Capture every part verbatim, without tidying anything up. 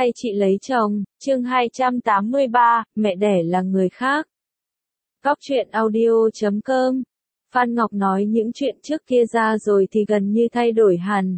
hay chị lấy chồng, chương hai trăm tám mươi ba, mẹ đẻ là người khác. Góc truyện audio chấm com. Phan Ngọc nói những chuyện trước kia ra rồi thì gần như thay đổi hẳn.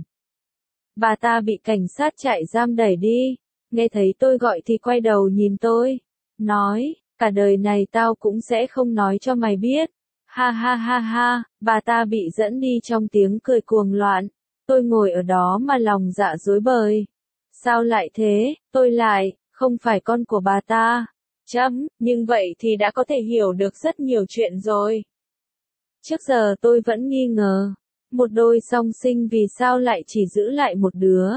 Bà ta bị cảnh sát trại giam đẩy đi, nghe thấy tôi gọi thì quay đầu nhìn tôi, nói, cả đời này tao cũng sẽ không nói cho mày biết. Ha ha ha ha, bà ta bị dẫn đi trong tiếng cười cuồng loạn. Tôi ngồi ở đó mà lòng dạ rối bời. Sao lại thế, tôi lại, không phải con của bà ta. Chấm, nhưng vậy thì đã có thể hiểu được rất nhiều chuyện rồi. Trước giờ tôi vẫn nghi ngờ, một đôi song sinh vì sao lại chỉ giữ lại một đứa.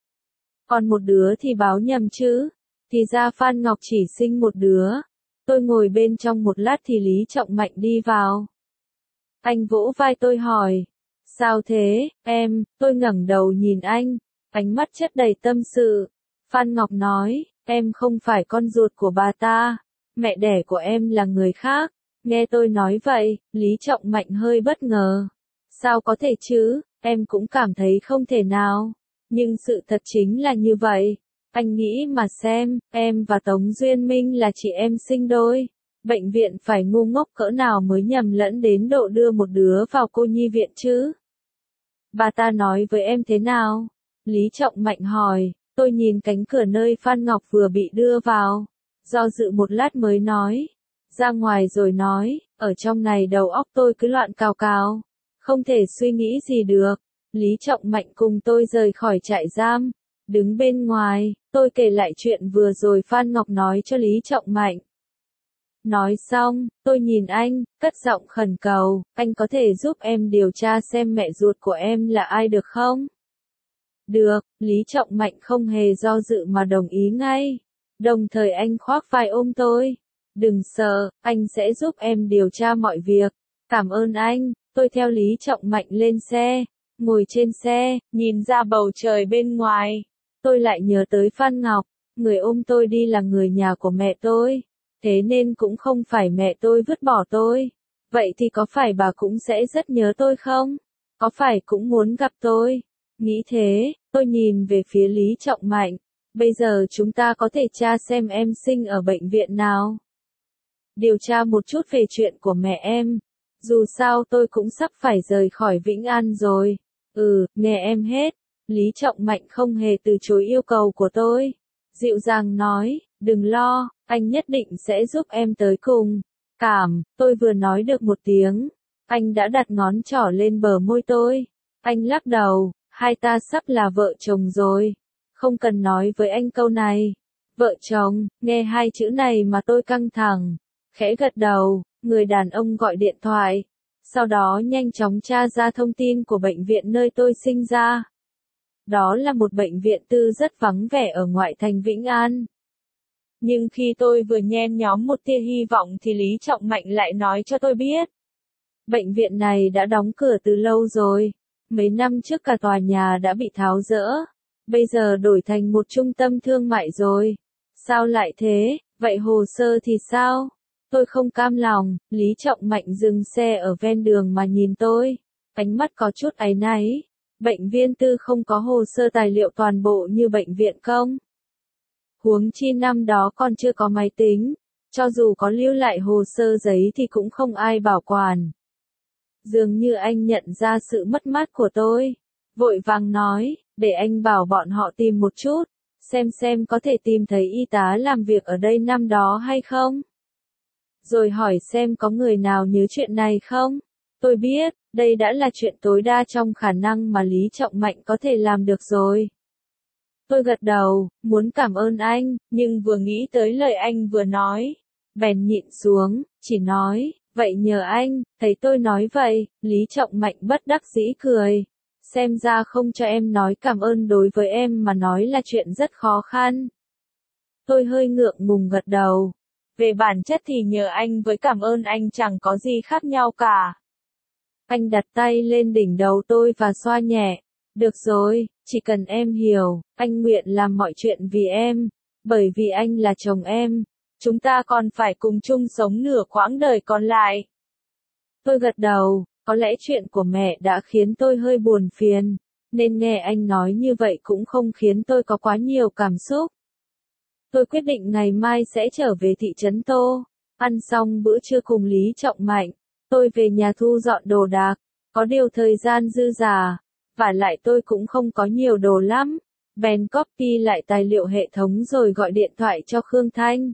Còn một đứa thì báo nhầm chứ, thì ra Phan Ngọc chỉ sinh một đứa. Tôi ngồi bên trong một lát thì Lý Trọng Mạnh đi vào. Anh vỗ vai tôi hỏi, sao thế, em, tôi ngẩng đầu nhìn anh, ánh mắt chất đầy tâm sự. Phan Ngọc nói, em không phải con ruột của bà ta, mẹ đẻ của em là người khác. Nghe tôi nói vậy, Lý Trọng Mạnh hơi bất ngờ. Sao có thể chứ, em cũng cảm thấy không thể nào. Nhưng sự thật chính là như vậy. Anh nghĩ mà xem, em và Tống Duyên Minh là chị em sinh đôi. Bệnh viện phải ngu ngốc cỡ nào mới nhầm lẫn đến độ đưa một đứa vào cô nhi viện chứ? Bà ta nói với em thế nào? Lý Trọng Mạnh hỏi. Tôi nhìn cánh cửa nơi Phan Ngọc vừa bị đưa vào. Do dự một lát mới nói. Ra ngoài rồi nói, ở trong này đầu óc tôi cứ loạn cào cào. Không thể suy nghĩ gì được. Lý Trọng Mạnh cùng tôi rời khỏi trại giam. Đứng bên ngoài, tôi kể lại chuyện vừa rồi Phan Ngọc nói cho Lý Trọng Mạnh. Nói xong, tôi nhìn anh, cất giọng khẩn cầu, anh có thể giúp em điều tra xem mẹ ruột của em là ai được không? Được, Lý Trọng Mạnh không hề do dự mà đồng ý ngay. Đồng thời anh khoác vai ôm tôi. Đừng sợ, anh sẽ giúp em điều tra mọi việc. Cảm ơn anh, tôi theo Lý Trọng Mạnh lên xe. Ngồi trên xe, nhìn ra bầu trời bên ngoài. Tôi lại nhớ tới Phan Ngọc, người ôm tôi đi là người nhà của mẹ tôi. Thế nên cũng không phải mẹ tôi vứt bỏ tôi. Vậy thì có phải bà cũng sẽ rất nhớ tôi không? Có phải cũng muốn gặp tôi? Nghĩ thế, tôi nhìn về phía Lý Trọng Mạnh. Bây giờ chúng ta có thể tra xem em sinh ở bệnh viện nào. Điều tra một chút về chuyện của mẹ em. Dù sao tôi cũng sắp phải rời khỏi Vĩnh An rồi. Ừ, nghe em hết. Lý Trọng Mạnh không hề từ chối yêu cầu của tôi. Dịu dàng nói, đừng lo, anh nhất định sẽ giúp em tới cùng. Cảm, tôi vừa nói được một tiếng. Anh đã đặt ngón trỏ lên bờ môi tôi. Anh lắc đầu, hai ta sắp là vợ chồng rồi. Không cần nói với anh câu này. Vợ chồng, nghe hai chữ này mà tôi căng thẳng. Khẽ gật đầu, người đàn ông gọi điện thoại. Sau đó nhanh chóng tra ra thông tin của bệnh viện nơi tôi sinh ra. Đó là một bệnh viện tư rất vắng vẻ ở ngoại thành Vĩnh An. Nhưng khi tôi vừa nhen nhóm một tia hy vọng thì Lý Trọng Mạnh lại nói cho tôi biết. Bệnh viện này đã đóng cửa từ lâu rồi. Mấy năm trước cả tòa nhà đã bị tháo dỡ. Bây giờ đổi thành một trung tâm thương mại rồi. Sao lại thế, vậy hồ sơ thì sao? Tôi không cam lòng, Lý Trọng Mạnh dừng xe ở ven đường mà nhìn tôi. Ánh mắt có chút áy náy. Bệnh viện tư không có hồ sơ tài liệu toàn bộ như bệnh viện công. Huống chi năm đó còn chưa có máy tính. Cho dù có lưu lại hồ sơ giấy thì cũng không ai bảo quản. Dường như anh nhận ra sự mất mát của tôi. Vội vàng nói, để anh bảo bọn họ tìm một chút. Xem xem có thể tìm thấy y tá làm việc ở đây năm đó hay không. Rồi hỏi xem có người nào nhớ chuyện này không. Tôi biết, đây đã là chuyện tối đa trong khả năng mà Lý Trọng Mạnh có thể làm được rồi. Tôi gật đầu, muốn cảm ơn anh, nhưng vừa nghĩ tới lời anh vừa nói. Bèn nhịn xuống, chỉ nói, vậy nhờ anh, thấy tôi nói vậy, Lý Trọng Mạnh bất đắc dĩ cười. Xem ra không cho em nói cảm ơn đối với em mà nói là chuyện rất khó khăn. Tôi hơi ngượng ngùng gật đầu. Về bản chất thì nhờ anh với cảm ơn anh chẳng có gì khác nhau cả. Anh đặt tay lên đỉnh đầu tôi và xoa nhẹ. Được rồi, chỉ cần em hiểu, anh nguyện làm mọi chuyện vì em. Bởi vì anh là chồng em. Chúng ta còn phải cùng chung sống nửa quãng đời còn lại. Tôi gật đầu, có lẽ chuyện của mẹ đã khiến tôi hơi buồn phiền. Nên nghe anh nói như vậy cũng không khiến tôi có quá nhiều cảm xúc. Tôi quyết định ngày mai sẽ trở về thị trấn Tô. Ăn xong bữa trưa cùng Lý Trọng Mạnh, tôi về nhà thu dọn đồ đạc, có điều thời gian dư dả, vả lại tôi cũng không có nhiều đồ lắm. Bèn copy lại tài liệu hệ thống rồi gọi điện thoại cho Khương Thanh.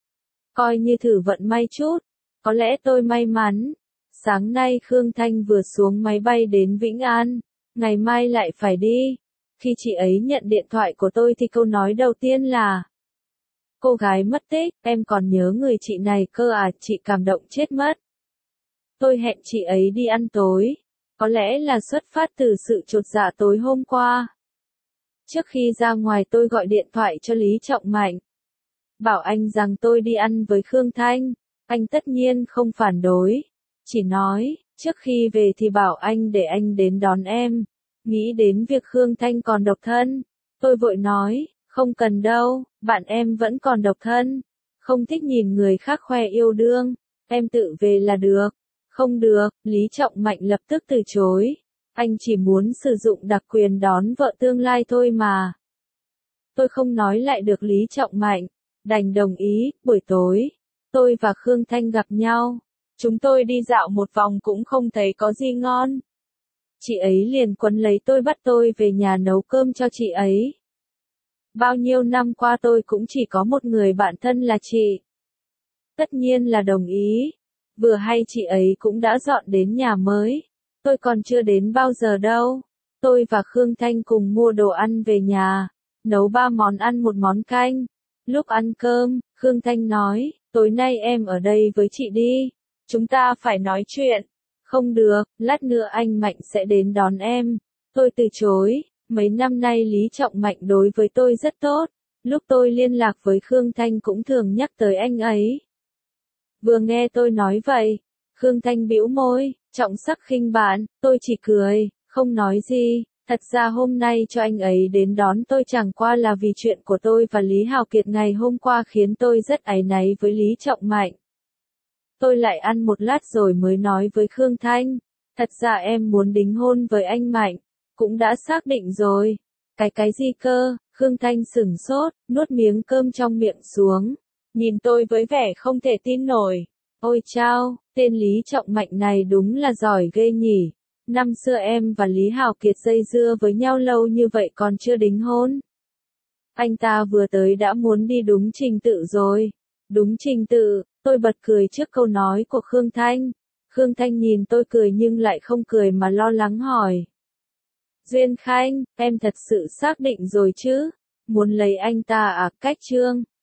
Coi như thử vận may chút, có lẽ tôi may mắn. Sáng nay Khương Thanh vừa xuống máy bay đến Vĩnh An, ngày mai lại phải đi. Khi chị ấy nhận điện thoại của tôi thì câu nói đầu tiên là: cô gái mất tích, em còn nhớ người chị này cơ à, chị cảm động chết mất. Tôi hẹn chị ấy đi ăn tối, có lẽ là xuất phát từ sự chột dạ tối hôm qua. Trước khi ra ngoài tôi gọi điện thoại cho Lý Trọng Mạnh, bảo anh rằng tôi đi ăn với Khương Thanh. Anh tất nhiên không phản đối, chỉ nói, trước khi về thì bảo anh để anh đến đón em. Nghĩ đến việc Khương Thanh còn độc thân, tôi vội nói, không cần đâu, bạn em vẫn còn độc thân, không thích nhìn người khác khoe yêu đương, em tự về là được. Không được, Lý Trọng Mạnh lập tức từ chối, anh chỉ muốn sử dụng đặc quyền đón vợ tương lai thôi mà. Tôi không nói lại được Lý Trọng Mạnh, đành đồng ý. Buổi tối, tôi và Khương Thanh gặp nhau, chúng tôi đi dạo một vòng cũng không thấy có gì ngon. Chị ấy liền quấn lấy tôi bắt tôi về nhà nấu cơm cho chị ấy. Bao nhiêu năm qua tôi cũng chỉ có một người bạn thân là chị. Tất nhiên là đồng ý. Vừa hay chị ấy cũng đã dọn đến nhà mới. Tôi còn chưa đến bao giờ đâu. Tôi và Khương Thanh cùng mua đồ ăn về nhà, nấu ba món ăn một món canh. Lúc ăn cơm, Khương Thanh nói, tối nay em ở đây với chị đi. Chúng ta phải nói chuyện. Không được, lát nữa anh Mạnh sẽ đến đón em. Tôi từ chối. Mấy năm nay Lý Trọng Mạnh đối với tôi rất tốt. Lúc tôi liên lạc với Khương Thanh cũng thường nhắc tới anh ấy. Vừa nghe tôi nói vậy, Khương Thanh bĩu môi, trọng sắc khinh bạn. Tôi chỉ cười, không nói gì. Thật ra hôm nay cho anh ấy đến đón tôi chẳng qua là vì chuyện của tôi và Lý Hào Kiệt ngày hôm qua khiến tôi rất áy náy với Lý Trọng Mạnh. Tôi lại ăn một lát rồi mới nói với Khương Thanh, thật ra em muốn đính hôn với anh Mạnh, cũng đã xác định rồi. Cái cái gì cơ? Khương Thanh sửng sốt, nuốt miếng cơm trong miệng xuống, nhìn tôi với vẻ không thể tin nổi. Ôi chao, tên Lý Trọng Mạnh này đúng là giỏi ghê nhỉ. Năm xưa em và Lý Hào Kiệt dây dưa với nhau lâu như vậy còn chưa đính hôn. Anh ta vừa tới đã muốn đi đúng trình tự rồi. Đúng trình tự, tôi bật cười trước câu nói của Khương Thanh. Khương Thanh nhìn tôi cười nhưng lại không cười mà lo lắng hỏi. Duyên Khanh, em thật sự xác định rồi chứ? Muốn lấy anh ta à? Cách Trương,